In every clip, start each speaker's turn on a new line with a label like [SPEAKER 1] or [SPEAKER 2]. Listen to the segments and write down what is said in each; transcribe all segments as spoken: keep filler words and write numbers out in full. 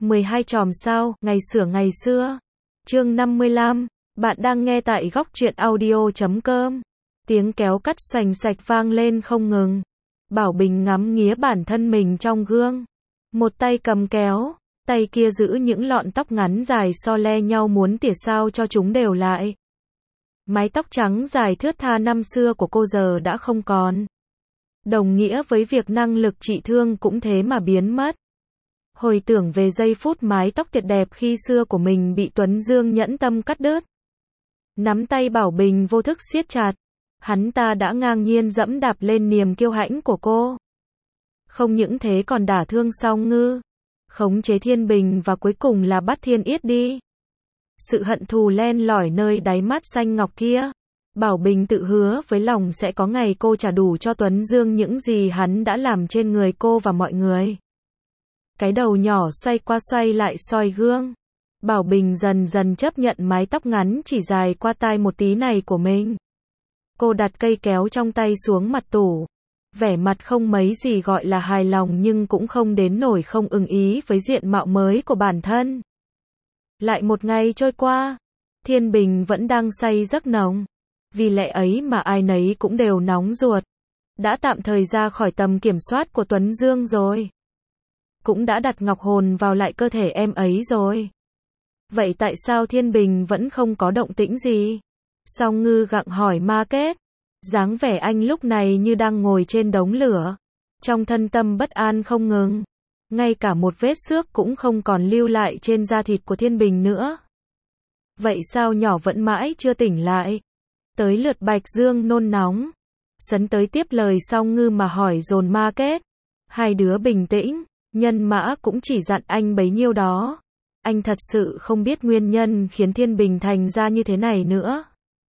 [SPEAKER 1] mười hai chòm sao, ngày xửa ngày xưa. Chương năm mươi lăm. Bạn đang nghe tại góc truyện audio chấm com. Tiếng kéo cắt xoành xoạch vang lên không ngừng. Bảo Bình ngắm nghía bản thân mình trong gương. Một tay cầm kéo, tay kia giữ những lọn tóc ngắn dài so le nhau muốn tỉa sao cho chúng đều lại. Mái tóc trắng dài thướt tha năm xưa của cô giờ đã không còn. Đồng nghĩa với việc năng lực trị thương cũng thế mà biến mất. Hồi tưởng về giây phút mái tóc tuyệt đẹp khi xưa của mình bị Tuấn Dương nhẫn tâm cắt đứt. Nắm tay Bảo Bình vô thức siết chặt. Hắn ta đã ngang nhiên dẫm đạp lên niềm kiêu hãnh của cô. Không những thế còn đả thương Song Ngư, khống chế Thiên Bình và cuối cùng là bắt Thiên Yết đi. Sự hận thù len lỏi nơi đáy mắt xanh ngọc kia. Bảo Bình tự hứa với lòng sẽ có ngày cô trả đủ cho Tuấn Dương những gì hắn đã làm trên người cô và mọi người. Cái đầu nhỏ xoay qua xoay lại soi gương. Bảo Bình dần dần chấp nhận mái tóc ngắn chỉ dài qua tai một tí này của mình. Cô đặt cây kéo trong tay xuống mặt tủ. Vẻ mặt không mấy gì gọi là hài lòng nhưng cũng không đến nổi không ưng ý với diện mạo mới của bản thân. Lại một ngày trôi qua, Thiên Bình vẫn đang say giấc nồng. Vì lẽ ấy mà ai nấy cũng đều nóng ruột. Đã tạm thời ra khỏi tầm kiểm soát của Tuấn Dương rồi. Cũng đã đặt ngọc hồn vào lại cơ thể em ấy rồi. Vậy tại sao Thiên Bình vẫn không có động tĩnh gì? Song Ngư gặng hỏi Ma Kết. Dáng vẻ anh lúc này như đang ngồi trên đống lửa. Trong thân tâm bất an không ngừng. Ngay cả một vết xước cũng không còn lưu lại trên da thịt của Thiên Bình nữa. Vậy sao nhỏ vẫn mãi chưa tỉnh lại? Tới lượt Bạch Dương nôn nóng. Sấn tới tiếp lời Song Ngư mà hỏi dồn Ma Kết. Hai đứa bình tĩnh, Nhân Mã cũng chỉ dặn anh bấy nhiêu đó. Anh thật sự không biết nguyên nhân khiến Thiên Bình thành ra như thế này nữa.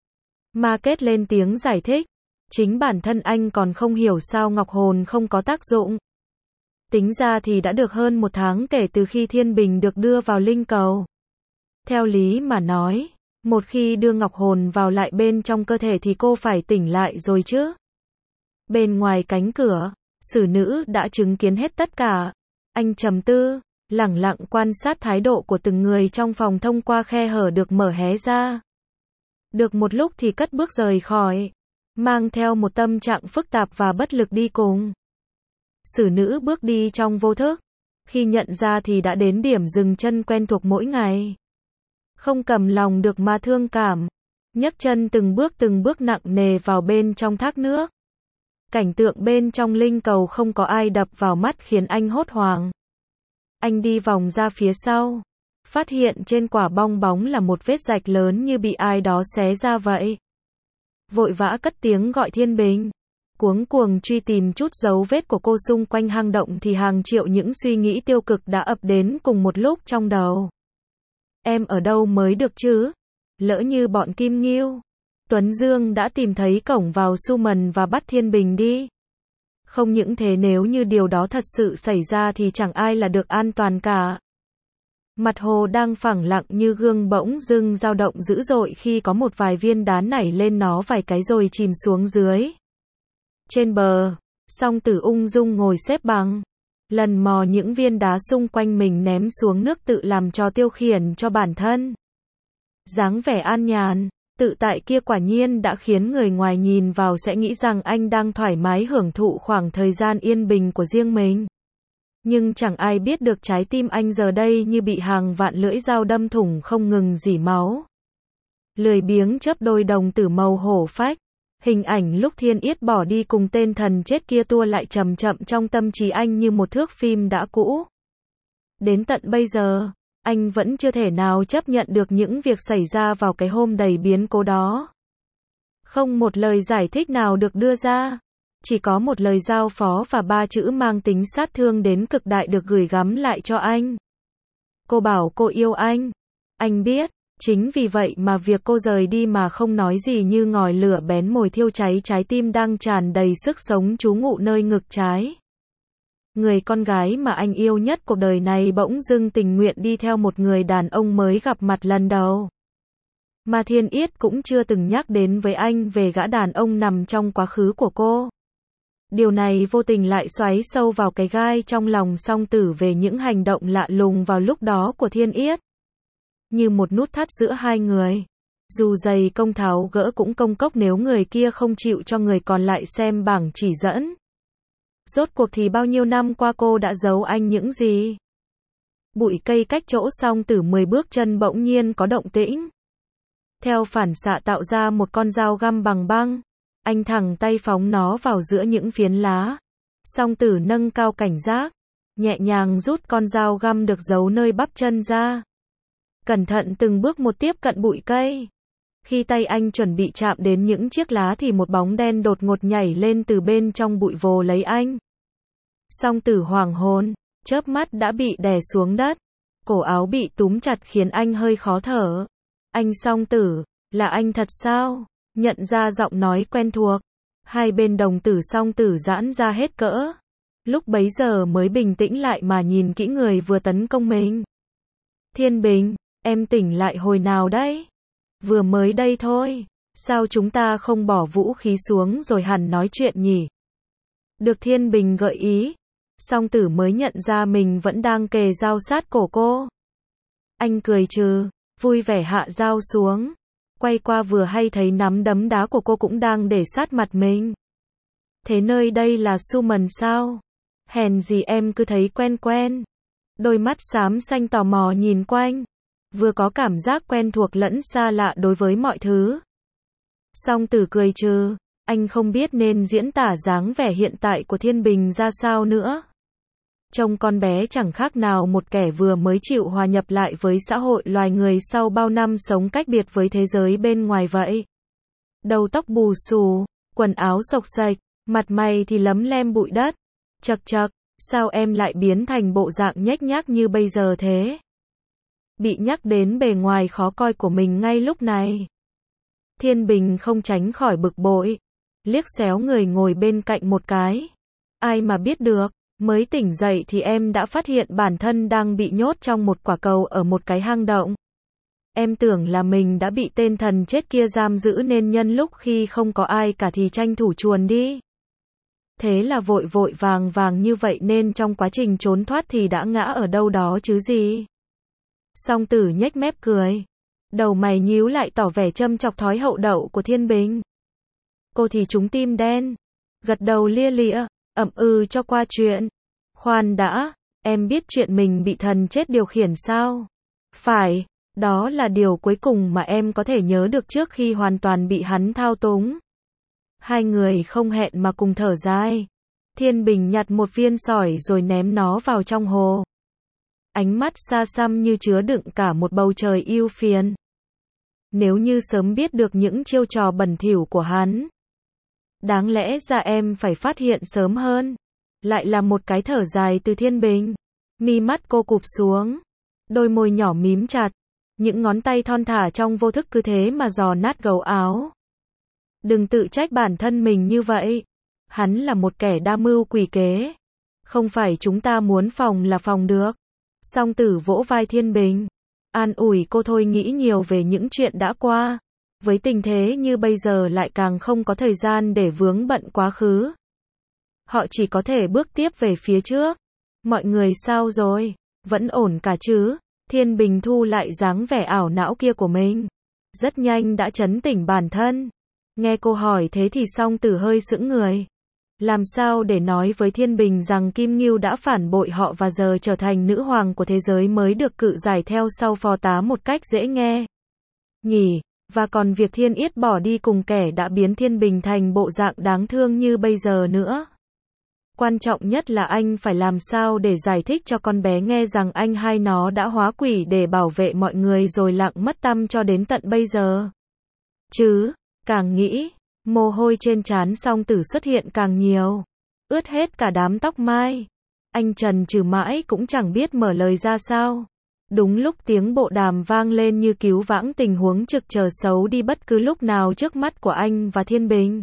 [SPEAKER 1] Ma Kết lên tiếng giải thích. Chính bản thân anh còn không hiểu sao ngọc hồn không có tác dụng. Tính ra thì đã được hơn một tháng kể từ khi Thiên Bình được đưa vào linh cầu. Theo lý mà nói, một khi đưa ngọc hồn vào lại bên trong cơ thể thì cô phải tỉnh lại rồi chứ. Bên ngoài cánh cửa, xử nữ đã chứng kiến hết tất cả. Anh trầm tư, lẳng lặng quan sát thái độ của từng người trong phòng thông qua khe hở được mở hé ra. Được một lúc thì cất bước rời khỏi, mang theo một tâm trạng phức tạp và bất lực đi cùng. Xử nữ bước đi trong vô thức, khi nhận ra thì đã đến điểm dừng chân quen thuộc mỗi ngày. Không cầm lòng được mà thương cảm, nhấc chân từng bước từng bước nặng nề vào bên trong thác nước. Cảnh tượng bên trong linh cầu không có ai đập vào mắt khiến anh hốt hoảng. Anh đi vòng ra phía sau, phát hiện trên quả bong bóng là một vết rạch lớn như bị ai đó xé ra vậy. Vội vã cất tiếng gọi Thiên Bình. Cuống cuồng truy tìm chút dấu vết của cô xung quanh hang động thì hàng triệu những suy nghĩ tiêu cực đã ập đến cùng một lúc trong đầu. Em ở đâu mới được chứ? Lỡ như bọn Kim Ngưu, Tuấn Dương đã tìm thấy cổng vào Summon và bắt Thiên Bình đi. Không những thế nếu như điều đó thật sự xảy ra thì chẳng ai là được an toàn cả. Mặt hồ đang phẳng lặng như gương bỗng dưng dao động dữ dội khi có một vài viên đá nảy lên nó vài cái rồi chìm xuống dưới. Trên bờ, Song Tử ung dung ngồi xếp bằng, lần mò những viên đá xung quanh mình ném xuống nước tự làm trò tiêu khiển cho bản thân. Dáng vẻ an nhàn, tự tại kia quả nhiên đã khiến người ngoài nhìn vào sẽ nghĩ rằng anh đang thoải mái hưởng thụ khoảng thời gian yên bình của riêng mình. Nhưng chẳng ai biết được trái tim anh giờ đây như bị hàng vạn lưỡi dao đâm thủng không ngừng rỉ máu. Lười biếng chớp đôi đồng tử màu hổ phách. Hình ảnh lúc Thiên Yết bỏ đi cùng tên thần chết kia tua lại chậm chậm trong tâm trí anh như một thước phim đã cũ. Đến tận bây giờ, anh vẫn chưa thể nào chấp nhận được những việc xảy ra vào cái hôm đầy biến cố đó. Không một lời giải thích nào được đưa ra. Chỉ có một lời giao phó và ba chữ mang tính sát thương đến cực đại được gửi gắm lại cho anh. Cô bảo cô yêu anh. Anh biết, chính vì vậy mà việc cô rời đi mà không nói gì như ngòi lửa bén mồi thiêu cháy trái tim đang tràn đầy sức sống trú ngụ nơi ngực trái. Người con gái mà anh yêu nhất cuộc đời này bỗng dưng tình nguyện đi theo một người đàn ông mới gặp mặt lần đầu. Mà Thiên Yết cũng chưa từng nhắc đến với anh về gã đàn ông nằm trong quá khứ của cô. Điều này vô tình lại xoáy sâu vào cái gai trong lòng Song Tử về những hành động lạ lùng vào lúc đó của Thiên Yết. Như một nút thắt giữa hai người. Dù dày công tháo gỡ cũng công cốc nếu người kia không chịu cho người còn lại xem bảng chỉ dẫn. Rốt cuộc thì bao nhiêu năm qua cô đã giấu anh những gì? Bụi cây cách chỗ Song Tử mười bước chân bỗng nhiên có động tĩnh. Theo phản xạ tạo ra một con dao găm bằng băng. Anh thẳng tay phóng nó vào giữa những phiến lá. Song Tử nâng cao cảnh giác. Nhẹ nhàng rút con dao găm được giấu nơi bắp chân ra. Cẩn thận từng bước một tiếp cận bụi cây. Khi tay anh chuẩn bị chạm đến những chiếc lá thì một bóng đen đột ngột nhảy lên từ bên trong bụi vồ lấy anh. Song Tử hoảng hồn, chớp mắt đã bị đè xuống đất. Cổ áo bị túm chặt khiến anh hơi khó thở. Anh Song Tử, là anh thật sao? Nhận ra giọng nói quen thuộc. Hai bên đồng tử Song Tử giãn ra hết cỡ. Lúc bấy giờ mới bình tĩnh lại mà nhìn kỹ người vừa tấn công mình. Thiên Bình, em tỉnh lại hồi nào đấy? Vừa mới đây thôi. Sao chúng ta không bỏ vũ khí xuống rồi hẳn nói chuyện nhỉ? Được Thiên Bình gợi ý. Song Tử mới nhận ra mình vẫn đang kề dao sát cổ cô. Anh cười trừ, vui vẻ hạ dao xuống. Quay qua vừa hay thấy nắm đấm đá của cô cũng đang để sát mặt mình. Thế nơi đây là Suman sao? Hèn gì em cứ thấy quen quen. Đôi mắt xám xanh tò mò nhìn quanh. Vừa có cảm giác quen thuộc lẫn xa lạ đối với mọi thứ. Song Tử cười trừ, anh không biết nên diễn tả dáng vẻ hiện tại của Thiên Bình ra sao nữa. Trông con bé chẳng khác nào một kẻ vừa mới chịu hòa nhập lại với xã hội loài người sau bao năm sống cách biệt với thế giới bên ngoài vậy. Đầu tóc bù xù, quần áo xộc xệch, mặt mày thì lấm lem bụi đất. Chậc chậc, sao em lại biến thành bộ dạng nhếch nhác như bây giờ thế? Bị nhắc đến bề ngoài khó coi của mình ngay lúc này. Thiên Bình không tránh khỏi bực bội. Liếc xéo người ngồi bên cạnh một cái. Ai mà biết được, mới tỉnh dậy thì em đã phát hiện bản thân đang bị nhốt trong một quả cầu ở một cái hang động. Em tưởng là mình đã bị tên thần chết kia giam giữ nên nhân lúc khi không có ai cả thì tranh thủ chuồn đi. Thế là vội vội vàng vàng như vậy nên trong quá trình trốn thoát thì đã ngã ở đâu đó chứ gì. Song Tử nhếch mép cười. Đầu mày nhíu lại tỏ vẻ châm chọc thói hậu đậu của Thiên Bình. Cô thì trúng tim đen. Gật đầu lia lịa, ậm ừ cho qua chuyện. Khoan đã, em biết chuyện mình bị thần chết điều khiển sao? Phải, đó là điều cuối cùng mà em có thể nhớ được trước khi hoàn toàn bị hắn thao túng. Hai người không hẹn mà cùng thở dài. Thiên Bình nhặt một viên sỏi rồi ném nó vào trong hồ. Ánh mắt xa xăm như chứa đựng cả một bầu trời ưu phiền. Nếu như sớm biết được những chiêu trò bẩn thỉu của hắn. Đáng lẽ ra em phải phát hiện sớm hơn. Lại là một cái thở dài từ Thiên Bình. Mi mắt cô cụp xuống. Đôi môi nhỏ mím chặt. Những ngón tay thon thả trong vô thức cứ thế mà giò nát gấu áo. Đừng tự trách bản thân mình như vậy. Hắn là một kẻ đa mưu quỷ kế. Không phải chúng ta muốn phòng là phòng được. Song Tử vỗ vai Thiên Bình. An ủi cô thôi, nghĩ nhiều về những chuyện đã qua. Với tình thế như bây giờ lại càng không có thời gian để vướng bận quá khứ. Họ chỉ có thể bước tiếp về phía trước. Mọi người sao rồi? Vẫn ổn cả chứ? Thiên Bình thu lại dáng vẻ ảo não kia của mình. Rất nhanh đã trấn tỉnh bản thân. Nghe cô hỏi thế thì Song Tử hơi sững người. Làm sao để nói với Thiên Bình rằng Kim Ngưu đã phản bội họ và giờ trở thành nữ hoàng của thế giới mới được cự giải theo sau phò tá một cách dễ nghe nhỉ? Và còn việc Thiên Yết bỏ đi cùng kẻ đã biến Thiên Bình thành bộ dạng đáng thương như bây giờ nữa. Quan trọng nhất là anh phải làm sao để giải thích cho con bé nghe rằng anh hai nó đã hóa quỷ để bảo vệ mọi người rồi lặng mất tăm cho đến tận bây giờ. Chứ, càng nghĩ, mồ hôi trên trán Song Tử xuất hiện càng nhiều. Ướt hết cả đám tóc mai. Anh trần trừ mãi cũng chẳng biết mở lời ra sao. Đúng lúc tiếng bộ đàm vang lên như cứu vãng tình huống trực chờ xấu đi bất cứ lúc nào trước mắt của anh và Thiên Bình.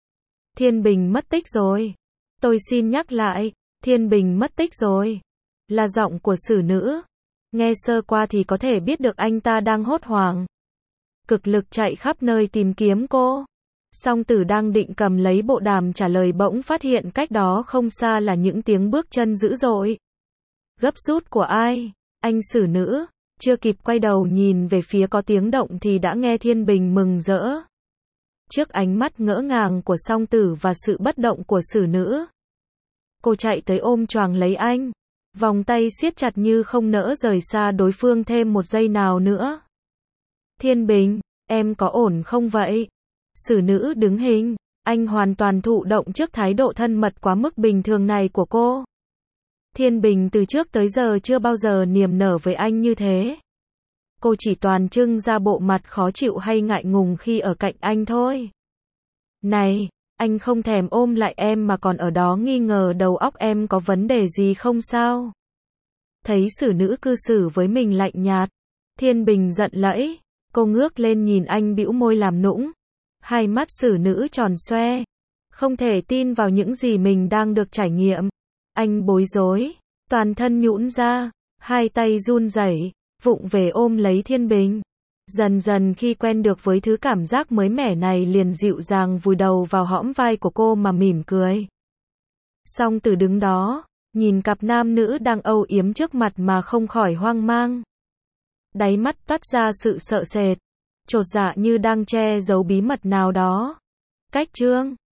[SPEAKER 1] Thiên Bình mất tích rồi. Tôi xin nhắc lại, Thiên Bình mất tích rồi. Là giọng của xử nữ. Nghe sơ qua thì có thể biết được anh ta đang hốt hoảng. Cực lực chạy khắp nơi tìm kiếm cô. Song Tử đang định cầm lấy bộ đàm trả lời bỗng phát hiện cách đó không xa là những tiếng bước chân dữ dội. Gấp rút của ai? Anh xử nữ. Chưa kịp quay đầu nhìn về phía có tiếng động thì đã nghe Thiên Bình mừng rỡ. Trước ánh mắt ngỡ ngàng của Song Tử và sự bất động của xử nữ, cô chạy tới ôm choàng lấy anh, vòng tay siết chặt như không nỡ rời xa đối phương thêm một giây nào nữa. Thiên Bình, em có ổn không vậy? Xử nữ đứng hình, anh hoàn toàn thụ động trước thái độ thân mật quá mức bình thường này của cô. Thiên Bình từ trước tới giờ chưa bao giờ niềm nở với anh như thế. Cô chỉ toàn trưng ra bộ mặt khó chịu hay ngại ngùng khi ở cạnh anh thôi. Này, anh không thèm ôm lại em mà còn ở đó nghi ngờ đầu óc em có vấn đề gì không sao? Thấy xử nữ cư xử với mình lạnh nhạt, Thiên Bình giận lẫy, cô ngước lên nhìn anh bĩu môi làm nũng. Hai mắt xử nữ tròn xoe, không thể tin vào những gì mình đang được trải nghiệm. Anh bối rối, toàn thân nhũn ra, hai tay run rẩy, vụng về ôm lấy Thiên Bình. Dần dần khi quen được với thứ cảm giác mới mẻ này liền dịu dàng vùi đầu vào hõm vai của cô mà mỉm cười. Song Tử đứng đó, nhìn cặp nam nữ đang âu yếm trước mặt mà không khỏi hoang mang. Đáy mắt toát ra sự sợ sệt, chột dạ như đang che giấu bí mật nào đó. Cách chương